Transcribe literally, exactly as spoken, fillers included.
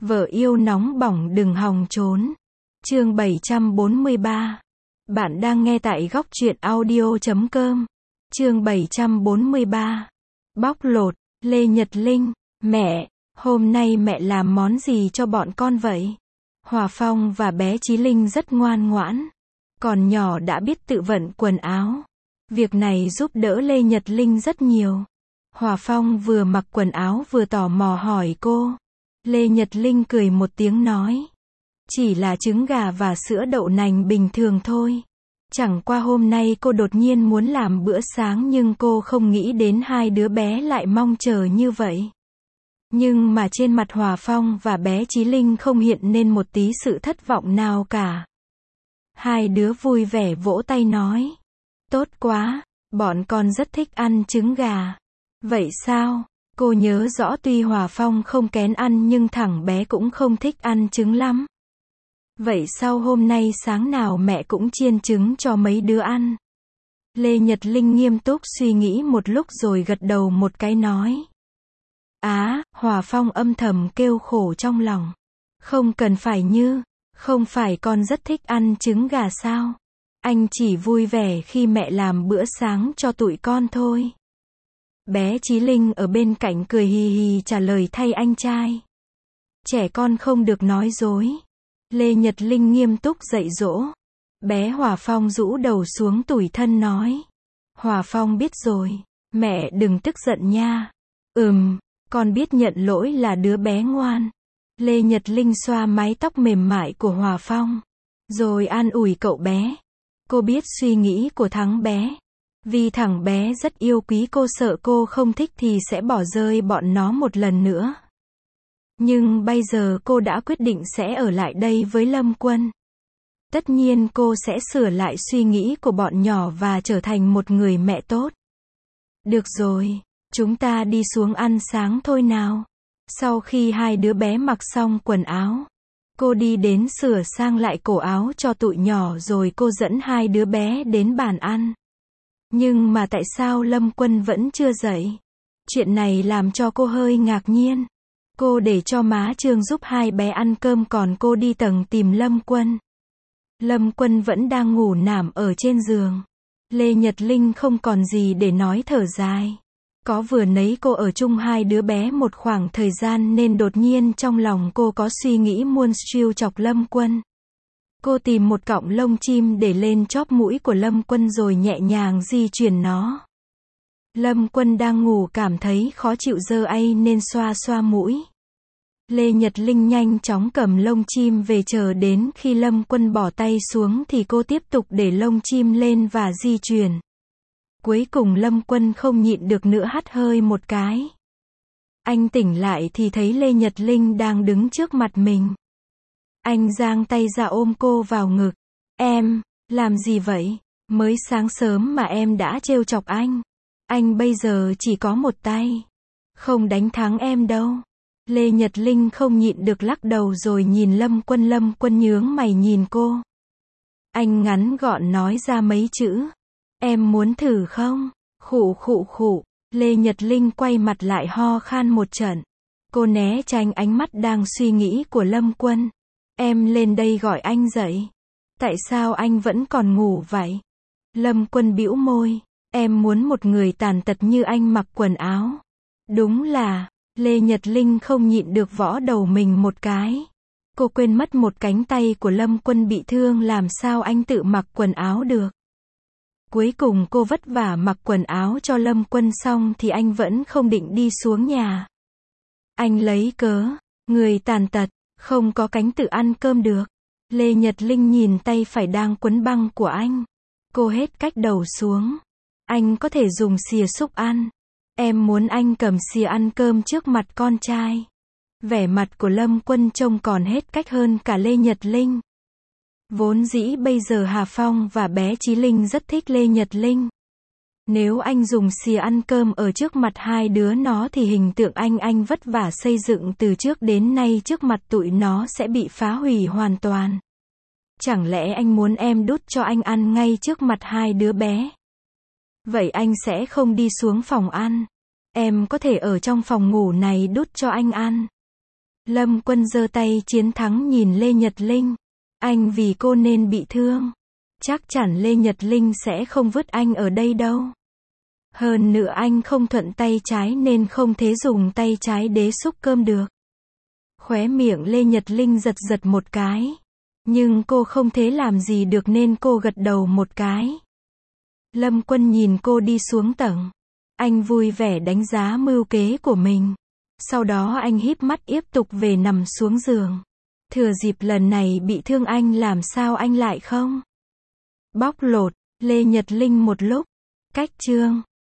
Vợ yêu nóng bỏng đừng hòng trốn. Chương bảy trăm bốn mươi ba. Bạn đang nghe tại góc truyện audio chấm com. Chương bảy trăm bốn mươi ba. Bóc lột. Lê Nhật Linh. Mẹ, hôm nay mẹ làm món gì cho bọn con vậy? Hòa Phong và bé Chí Linh rất ngoan ngoãn. Còn nhỏ đã biết tự vận quần áo. Việc này giúp đỡ Lê Nhật Linh rất nhiều. Hòa Phong vừa mặc quần áo vừa tò mò hỏi cô. Lê Nhật Linh cười một tiếng nói. Chỉ là trứng gà và sữa đậu nành bình thường thôi. Chẳng qua hôm nay cô đột nhiên muốn làm bữa sáng nhưng cô không nghĩ đến hai đứa bé lại mong chờ như vậy. Nhưng mà trên mặt Hòa Phong và bé Chí Linh không hiện nên một tí sự thất vọng nào cả. Hai đứa vui vẻ vỗ tay nói. Tốt quá, bọn con rất thích ăn trứng gà. Vậy sao? Cô nhớ rõ tuy Hòa Phong không kén ăn nhưng thằng bé cũng không thích ăn trứng lắm. Vậy sau hôm nay sáng nào mẹ cũng chiên trứng cho mấy đứa ăn. Lê Nhật Linh nghiêm túc suy nghĩ một lúc rồi gật đầu một cái nói. Á, à, Hòa Phong âm thầm kêu khổ trong lòng. Không cần phải như, không phải con rất thích ăn trứng gà sao? Anh chỉ vui vẻ khi mẹ làm bữa sáng cho tụi con thôi. Bé Chí Linh ở bên cạnh cười hì hì trả lời thay anh trai. Trẻ con không được nói dối. Lê Nhật Linh nghiêm túc dạy dỗ. Bé Hòa Phong rũ đầu xuống tủi thân nói. Hòa Phong biết rồi, mẹ đừng tức giận nha. Ừm, con biết nhận lỗi là đứa bé ngoan. Lê Nhật Linh xoa mái tóc mềm mại của Hòa Phong. Rồi an ủi cậu bé. Cô biết suy nghĩ của thằng bé. Vì thằng bé rất yêu quý cô, sợ cô không thích thì sẽ bỏ rơi bọn nó một lần nữa. Nhưng bây giờ cô đã quyết định sẽ ở lại đây với Lâm Quân. Tất nhiên cô sẽ sửa lại suy nghĩ của bọn nhỏ và trở thành một người mẹ tốt. Được rồi, chúng ta đi xuống ăn sáng thôi nào. Sau khi hai đứa bé mặc xong quần áo, cô đi đến sửa sang lại cổ áo cho tụi nhỏ rồi cô dẫn hai đứa bé đến bàn ăn. Nhưng mà tại sao Lâm Quân vẫn chưa dậy? Chuyện này làm cho cô hơi ngạc nhiên. Cô để cho má Trương giúp hai bé ăn cơm còn cô đi tầng tìm Lâm Quân. Lâm Quân vẫn đang ngủ nằm ở trên giường. Lê Nhật Linh không còn gì để nói thở dài. Có vừa nấy cô ở chung hai đứa bé một khoảng thời gian nên đột nhiên trong lòng cô có suy nghĩ muốn trêu chọc Lâm Quân. Cô tìm một cọng lông chim để lên chóp mũi của Lâm Quân rồi nhẹ nhàng di chuyển nó. Lâm Quân đang ngủ cảm thấy khó chịu giơ tay nên xoa xoa mũi. Lê Nhật Linh nhanh chóng cầm lông chim về chờ đến khi Lâm Quân bỏ tay xuống thì cô tiếp tục để lông chim lên và di chuyển. Cuối cùng Lâm Quân không nhịn được nữa hắt hơi một cái. Anh tỉnh lại thì thấy Lê Nhật Linh đang đứng trước mặt mình. Anh giang tay ra ôm cô vào ngực. Em, làm gì vậy? Mới sáng sớm mà em đã trêu chọc anh. Anh bây giờ chỉ có một tay. Không đánh thắng em đâu. Lê Nhật Linh không nhịn được lắc đầu rồi nhìn Lâm Quân. Lâm Quân nhướng mày nhìn cô. Anh ngắn gọn nói ra mấy chữ. Em muốn thử không? Khụ khụ khụ. Lê Nhật Linh quay mặt lại ho khan một trận. Cô né tránh ánh mắt đang suy nghĩ của Lâm Quân. Em lên đây gọi anh dậy. Tại sao anh vẫn còn ngủ vậy? Lâm Quân bĩu môi. Em muốn một người tàn tật như anh mặc quần áo. Đúng là, Lê Nhật Linh không nhịn được võ đầu mình một cái. Cô quên mất một cánh tay của Lâm Quân bị thương làm sao anh tự mặc quần áo được. Cuối cùng cô vất vả mặc quần áo cho Lâm Quân xong thì anh vẫn không định đi xuống nhà. Anh lấy cớ, người tàn tật, không có cánh tự ăn cơm được. Lê Nhật Linh nhìn tay phải đang quấn băng của anh. Cô hết cách đầu xuống. Anh có thể dùng xìa xúc ăn. Em muốn anh cầm xìa ăn cơm trước mặt con trai. Vẻ mặt của Lâm Quân trông còn hết cách hơn cả Lê Nhật Linh. Vốn dĩ bây giờ Hà Phong và bé Chí Linh rất thích Lê Nhật Linh. Nếu anh dùng xìa ăn cơm ở trước mặt hai đứa nó thì hình tượng anh anh vất vả xây dựng từ trước đến nay trước mặt tụi nó sẽ bị phá hủy hoàn toàn. Chẳng lẽ anh muốn em đút cho anh ăn ngay trước mặt hai đứa bé? Vậy anh sẽ không đi xuống phòng ăn. Em có thể ở trong phòng ngủ này đút cho anh ăn. Lâm Quân giơ tay chiến thắng nhìn Lê Nhật Linh. Anh vì cô nên bị thương. Chắc chắn Lê Nhật Linh sẽ không vứt anh ở đây đâu. Hơn nữa anh không thuận tay trái nên không thể dùng tay trái đế xúc cơm được. Khóe miệng Lê Nhật Linh giật giật một cái. Nhưng cô không thể làm gì được nên cô gật đầu một cái. Lâm Quân nhìn cô đi xuống tầng. Anh vui vẻ đánh giá mưu kế của mình. Sau đó anh híp mắt tiếp tục về nằm xuống giường. Thừa dịp lần này bị thương anh làm sao anh lại không bóc lột Lê Nhật Linh một lúc. Cách chương